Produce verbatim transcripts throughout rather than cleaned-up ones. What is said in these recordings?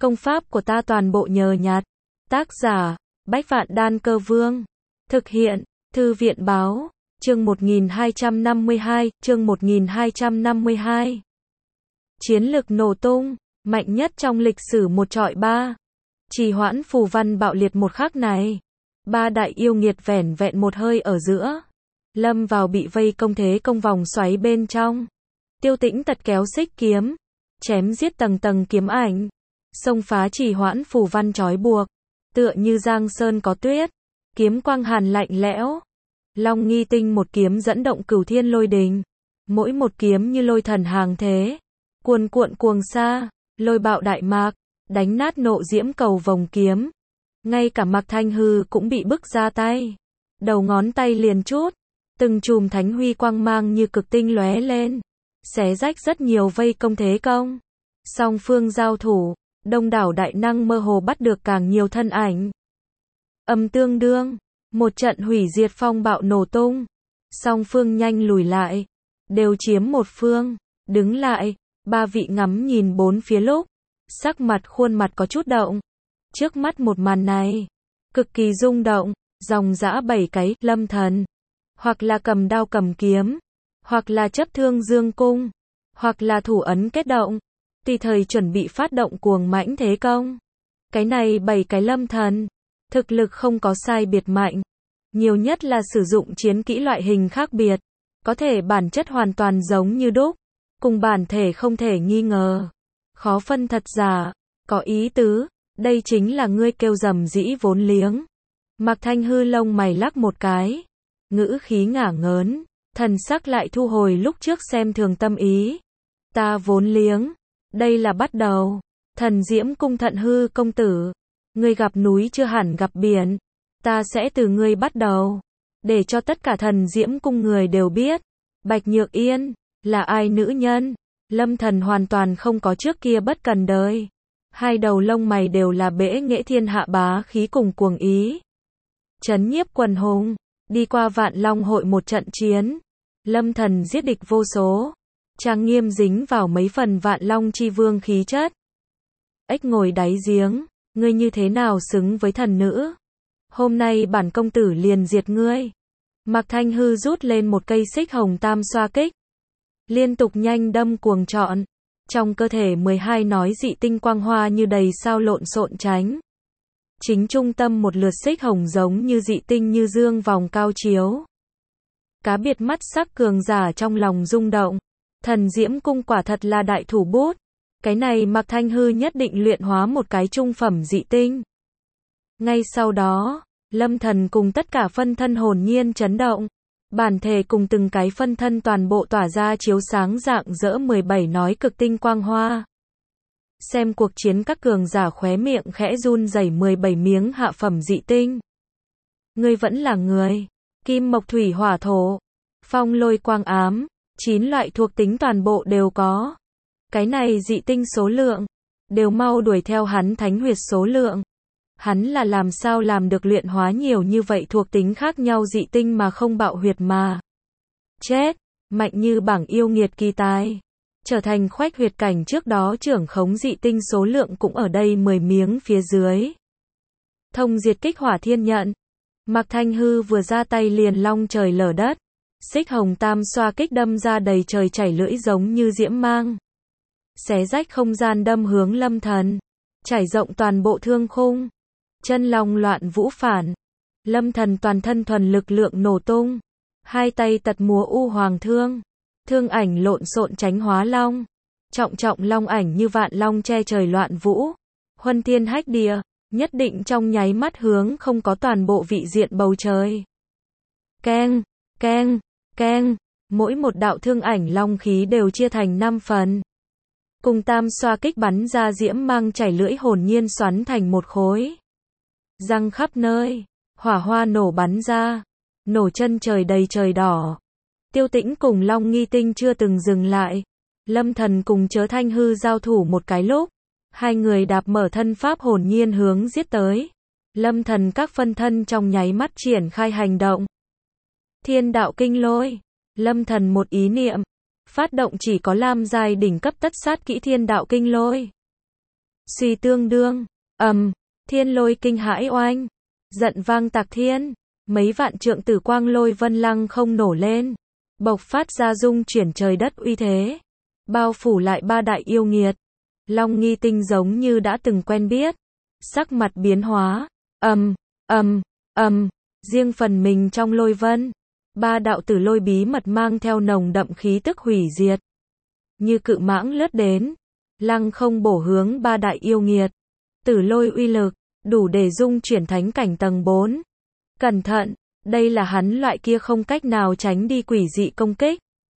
Công pháp của ta toàn bộ nhờ nhặt. Tác giả, Bách Vạn Đan Cơ Vương. Thực hiện, Thư viện Báo. Chương một nghìn hai trăm năm mươi hai, chương một nghìn hai trăm năm mươi hai. Chiến lực nổ tung, mạnh nhất trong lịch sử một trọi ba. Trì hoãn phù văn bạo liệt một khắc này. Ba đại yêu nghiệt vẻn vẹn một hơi ở giữa. Lâm vào bị vây công thế công vòng xoáy bên trong. Tiêu Tĩnh tật kéo xích kiếm. Chém giết tầng tầng kiếm ảnh. Xông phá trì hoãn phù văn trói buộc. Tựa như giang sơn có tuyết. Kiếm quang hàn lạnh lẽo. Long nghi tinh một kiếm dẫn động cửu thiên lôi đình. Mỗi một kiếm như lôi thần hàng thế. Cuồn cuộn cuồng sa, lôi bạo đại mạc, đánh nát nộ diễm cầu vòng kiếm. Ngay cả Mạc Thanh Hư cũng bị bức ra tay. Đầu ngón tay liền chút. Từng chùm thánh huy quang mang như cực tinh lóe lên. Xé rách rất nhiều vây công thế công. Song phương giao thủ, đông đảo đại năng mơ hồ bắt được càng nhiều thân ảnh. Âm tương đương, một trận hủy diệt phong bạo nổ tung. Song phương nhanh lùi lại. Đều chiếm một phương, đứng lại. Ba vị ngắm nhìn bốn phía lúc. Sắc mặt khuôn mặt có chút động. Trước mắt một màn này, cực kỳ rung động. Dòng dã bảy cái, lâm thần. Hoặc là cầm đao cầm kiếm. Hoặc là chấp thương dương cung. Hoặc là thủ ấn kết động. Tùy thời chuẩn bị phát động cuồng mãnh thế công. Cái này bảy cái lâm thần. Thực lực không có sai biệt mạnh. Nhiều nhất là sử dụng chiến kỹ loại hình khác biệt. Có thể bản chất hoàn toàn giống như đúc. Cùng bản thể không thể nghi ngờ. Khó phân thật giả. Có ý tứ. Đây chính là ngươi kêu dầm dĩ vốn liếng. Mạc Thanh Hư lông mày lắc một cái. Ngữ khí ngả ngớn. Thần sắc lại thu hồi lúc trước xem thường tâm ý. Ta vốn liếng. Đây là bắt đầu. Thần Diễm Cung Thận Hư công tử. Ngươi gặp núi chưa hẳn gặp biển. Ta sẽ từ ngươi bắt đầu. Để cho tất cả thần Diễm Cung người đều biết. Bạch Nhược Yên là ai nữ nhân. Lâm thần hoàn toàn không có trước kia bất cần đời. Hai đầu lông mày đều là bẽ nghệ thiên hạ bá khí cùng cuồng ý. Chấn nhiếp quần hùng. Đi qua Vạn Long hội một trận chiến. Lâm thần giết địch vô số. Trang nghiêm dính vào mấy phần Vạn Long chi vương khí chất. Ếch ngồi đáy giếng. Ngươi như thế nào xứng với thần nữ? Hôm nay bản công tử liền diệt ngươi. Mạc Thanh Hư rút lên một cây xích hồng tam xoa kích. Liên tục nhanh đâm cuồng trọn. Trong cơ thể mười hai nói dị tinh quang hoa như đầy sao lộn xộn tránh. Chính trung tâm một lượt xích hồng giống như dị tinh như dương vòng cao chiếu. Cá biệt mắt sắc cường giả trong lòng rung động. Thần Diễm Cung quả thật là đại thủ bút. Cái này Mạc Thanh Hư nhất định luyện hóa một cái trung phẩm dị tinh. Ngay sau đó, Lâm thần cùng tất cả phân thân hồn nhiên chấn động. Bản thể cùng từng cái phân thân toàn bộ tỏa ra chiếu sáng rạng rỡ mười bảy nói cực tinh quang hoa. Xem cuộc chiến các cường giả khóe miệng khẽ run rẩy mười bảy miếng hạ phẩm dị tinh. Ngươi vẫn là người. Kim mộc thủy hỏa thổ. Phong lôi quang ám. Chín loại thuộc tính toàn bộ đều có. Cái này dị tinh số lượng. Đều mau đuổi theo hắn thánh huyệt số lượng. Hắn là làm sao làm được luyện hóa nhiều như vậy thuộc tính khác nhau dị tinh mà không bạo huyệt mà. Chết, mạnh như bảng yêu nghiệt kỳ tài. Trở thành khoách huyệt cảnh trước đó trưởng khống dị tinh số lượng cũng ở đây mười miếng phía dưới. Thông diệt kích hỏa thiên nhận. Mạc Thanh Hư vừa ra tay liền long trời lở đất. Xích hồng tam xoa kích đâm ra đầy trời chảy lưỡi giống như diễm mang. Xé rách không gian đâm hướng lâm thần. Trải rộng toàn bộ thương khung. Chân long loạn vũ phản. Lâm thần toàn thân thuần lực lượng nổ tung. Hai tay tật múa u hoàng thương. Thương ảnh lộn xộn tránh hóa long. Trọng trọng long ảnh như vạn long che trời loạn vũ. Huân thiên hách địa. Nhất định trong nháy mắt hướng không có toàn bộ vị diện bầu trời. Keng, keng, keng. Mỗi một đạo thương ảnh long khí đều chia thành năm phần. Cùng tam xoa kích bắn ra diễm mang chảy lưỡi hồn nhiên xoắn thành một khối. Răng khắp nơi. Hỏa hoa nổ bắn ra. Nổ chân trời đầy trời đỏ. Tiêu Tĩnh cùng Long Nghi Tinh chưa từng dừng lại. Lâm thần cùng Chớ Thanh Hư giao thủ một cái lúc. Hai người đạp mở thân pháp hồn nhiên hướng giết tới. Lâm thần các phân thân trong nháy mắt triển khai hành động. Thiên đạo kinh lôi. Lâm thần một ý niệm. Phát động chỉ có lam giai đỉnh cấp tất sát kỹ thiên đạo kinh lôi. Suy tương đương, ầm, thiên lôi kinh hãi oanh, giận vang tạc thiên, mấy vạn trượng tử quang lôi vân lăng không nổ lên, bộc phát ra dung chuyển trời đất uy thế, bao phủ lại ba đại yêu nghiệt. Long Nghi Tinh giống như đã từng quen biết, sắc mặt biến hóa, ầm, ầm, ầm, riêng phần mình trong lôi vân, ba đạo tử lôi bí mật mang theo nồng đậm khí tức hủy diệt, như cự mãng lướt đến, lăng không bổ hướng ba đại yêu nghiệt. Tử lôi uy lực, đủ để dung chuyển thánh cảnh tầng bốn. Cẩn thận, đây là hắn loại kia không cách nào tránh đi quỷ dị công kích.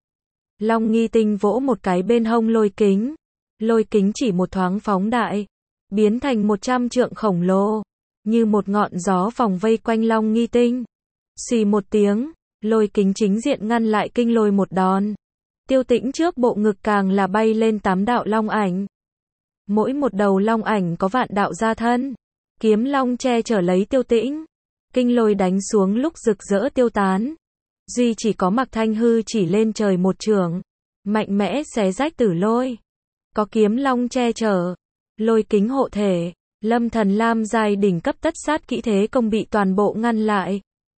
Long Nghi Tinh vỗ một cái bên hông lôi kính. Lôi kính chỉ một thoáng phóng đại, biến thành một trăm trượng khổng lồ, như một ngọn gió vòng vây quanh Long Nghi Tinh. Xì một tiếng, lôi kính chính diện ngăn lại kinh lôi một đòn. Tiêu Tĩnh trước bộ ngực càng là bay lên tám đạo long ảnh. Mỗi một đầu long ảnh có vạn đạo gia thân. Kiếm long che chở lấy Tiêu Tĩnh. Kinh lôi đánh xuống lúc rực rỡ tiêu tán. Duy chỉ có Mạc Thanh Hư chỉ lên trời một chưởng, mạnh mẽ xé rách tử lôi. Có kiếm long che chở, lôi kính hộ thể, Lâm Thần Lam giai đỉnh cấp tất sát kỹ thế công bị toàn bộ ngăn lại.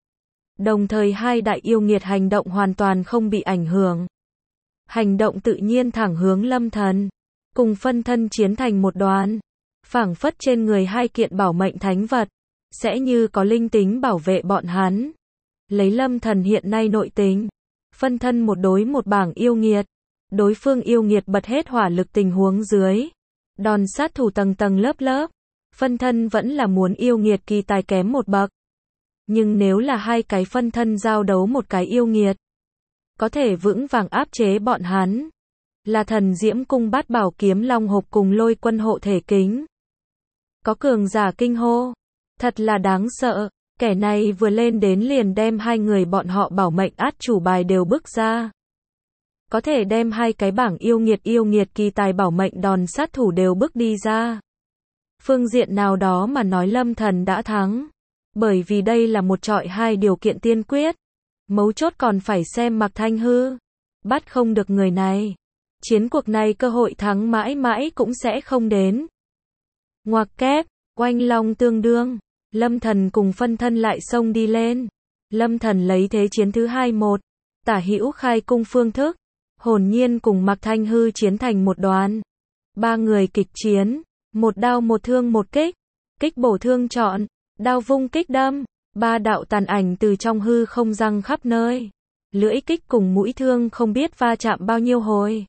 Đồng thời hai đại yêu nghiệt hành động hoàn toàn không bị ảnh hưởng. Hành động tự nhiên thẳng hướng Lâm Thần, cùng phân thân chiến thành một đoàn, phảng phất trên người hai kiện bảo mệnh thánh vật, sẽ như có linh tính bảo vệ bọn hắn. Lấy Lâm Thần hiện nay nội tính, phân thân một đối một bảng yêu nghiệt, đối phương yêu nghiệt bật hết hỏa lực tình huống dưới, đòn sát thủ tầng tầng lớp lớp, phân thân vẫn là muốn yêu nghiệt kỳ tài kém một bậc. Nhưng nếu là hai cái phân thân giao đấu một cái yêu nghiệt, có thể vững vàng áp chế bọn hắn. Là Thần Diễm Cung Bát Bảo Kiếm Long hộp cùng Lôi Quân hộ thể kính. Có cường giả kinh hô, thật là đáng sợ, kẻ này vừa lên đến liền đem hai người bọn họ bảo mệnh át chủ bài đều bức ra. Có thể đem hai cái bảng yêu nghiệt yêu nghiệt kỳ tài bảo mệnh đòn sát thủ đều bước đi ra. Phương diện nào đó mà nói Lâm Thần đã thắng. Bởi vì đây là một trọi hai điều kiện tiên quyết. Mấu chốt còn phải xem Mạc Thanh Hư. Bắt không được người này. Chiến cuộc này cơ hội thắng mãi mãi cũng sẽ không đến. Ngoặc kép, oanh long tương đương. Lâm Thần cùng phân thân lại xông đi lên. Lâm Thần lấy thế chiến thứ hai một. Tả hữu khai cung phương thức. Hồn nhiên cùng Mạc Thanh Hư chiến thành một đoàn. Ba người kịch chiến. Một đao một thương một kích. Kích bổ thương chọn. Đao vung kích đâm. Ba đạo tàn ảnh từ trong hư không răng khắp nơi. Lưỡi kích cùng mũi thương không biết va chạm bao nhiêu hồi.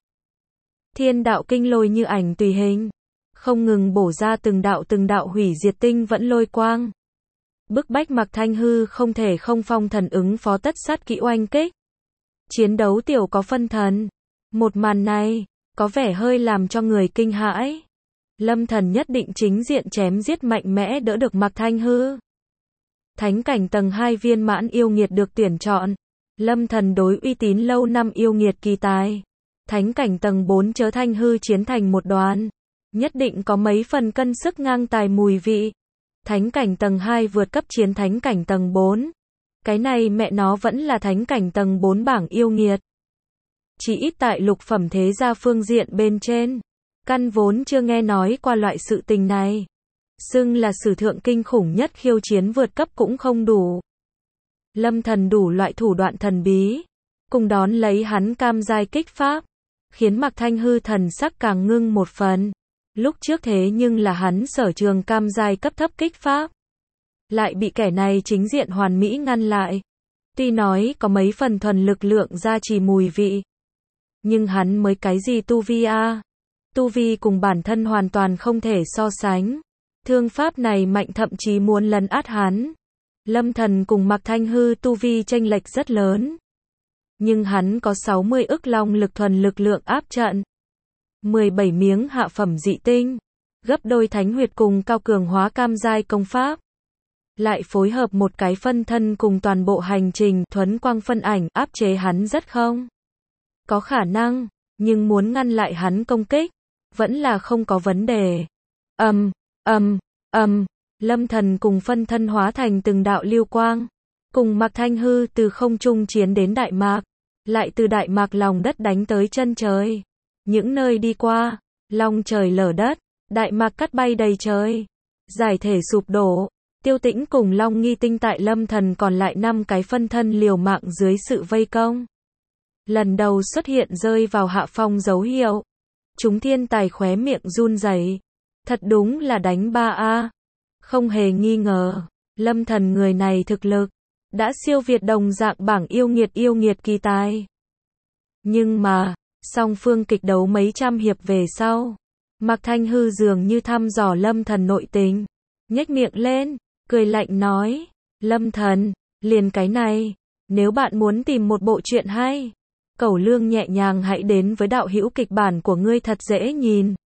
Thiên đạo kinh lôi như ảnh tùy hình. Không ngừng bổ ra từng đạo từng đạo hủy diệt tinh vẫn lôi quang. Bức bách Mạc Thanh Hư không thể không phong thần ứng phó tất sát kỹ oanh kích. Chiến đấu tiểu có phân thần. Một màn này, có vẻ hơi làm cho người kinh hãi. Lâm Thần nhất định chính diện chém giết mạnh mẽ đỡ được Mạc Thanh Hư. Thánh cảnh tầng hai viên mãn yêu nghiệt được tuyển chọn. Lâm Thần đối uy tín lâu năm yêu nghiệt kỳ tài. Thánh cảnh tầng bốn chớ Thanh Hư chiến thành một đoàn. Nhất định có mấy phần cân sức ngang tài mùi vị. Thánh cảnh tầng hai vượt cấp chiến thánh cảnh tầng bốn. Cái này mẹ nó vẫn là thánh cảnh tầng bốn bảng yêu nghiệt. Chỉ ít tại lục phẩm thế gia phương diện bên trên. Căn vốn chưa nghe nói qua loại sự tình này. Xưng là sử thượng kinh khủng nhất khiêu chiến vượt cấp cũng không đủ. Lâm Thần đủ loại thủ đoạn thần bí. Cùng đón lấy hắn cam giai kích pháp. Khiến Mạc Thanh Hư thần sắc càng ngưng một phần. Lúc trước thế nhưng là hắn sở trường cam giai cấp thấp kích pháp. Lại bị kẻ này chính diện hoàn mỹ ngăn lại. Tuy nói có mấy phần thuần lực lượng gia trì mùi vị. Nhưng hắn mới cái gì tu vi a? Tu vi cùng bản thân hoàn toàn không thể so sánh. Thương pháp này mạnh thậm chí muốn lấn át hắn. Lâm Thần cùng Mạc Thanh Hư tu vi chênh lệch rất lớn. Nhưng hắn có sáu mươi ức long lực thuần lực lượng áp trận. mười bảy miếng hạ phẩm dị tinh. Gấp đôi thánh huyệt cùng cao cường hóa cam giai công pháp. Lại phối hợp một cái phân thân cùng toàn bộ hành trình thuấn quang phân ảnh áp chế hắn rất không? Có khả năng, nhưng muốn ngăn lại hắn công kích, vẫn là không có vấn đề. Ầm, ầm, ầm, Lâm Thần cùng phân thân hóa thành từng đạo lưu quang, cùng Mạc Thanh Hư từ không trung chiến đến Đại Mạc, lại từ Đại Mạc lòng đất đánh tới chân trời. Những nơi đi qua, long trời lở đất, Đại mạc cắt bay đầy trời. Giải thể sụp đổ. Tiêu Tĩnh cùng Long Nghi Tinh tại Lâm Thần còn lại năm cái phân thân liều mạng dưới sự vây công. Lần đầu xuất hiện rơi vào hạ phong dấu hiệu. Chúng thiên tài khóe miệng run rẩy. Thật đúng là đánh ba a. Không hề nghi ngờ, Lâm Thần người này thực lực đã siêu việt đồng dạng bảng yêu nghiệt yêu nghiệt kỳ tài. Nhưng mà, song phương kịch đấu mấy trăm hiệp về sau, Mạc Thanh Hư dường như thăm dò Lâm Thần nội tình, nhếch miệng lên, cười lạnh nói, Lâm Thần, liền cái này, nếu bạn muốn tìm một bộ truyện hay, Cẩu Lương nhẹ nhàng hãy đến với đạo hữu kịch bản của ngươi thật dễ nhìn.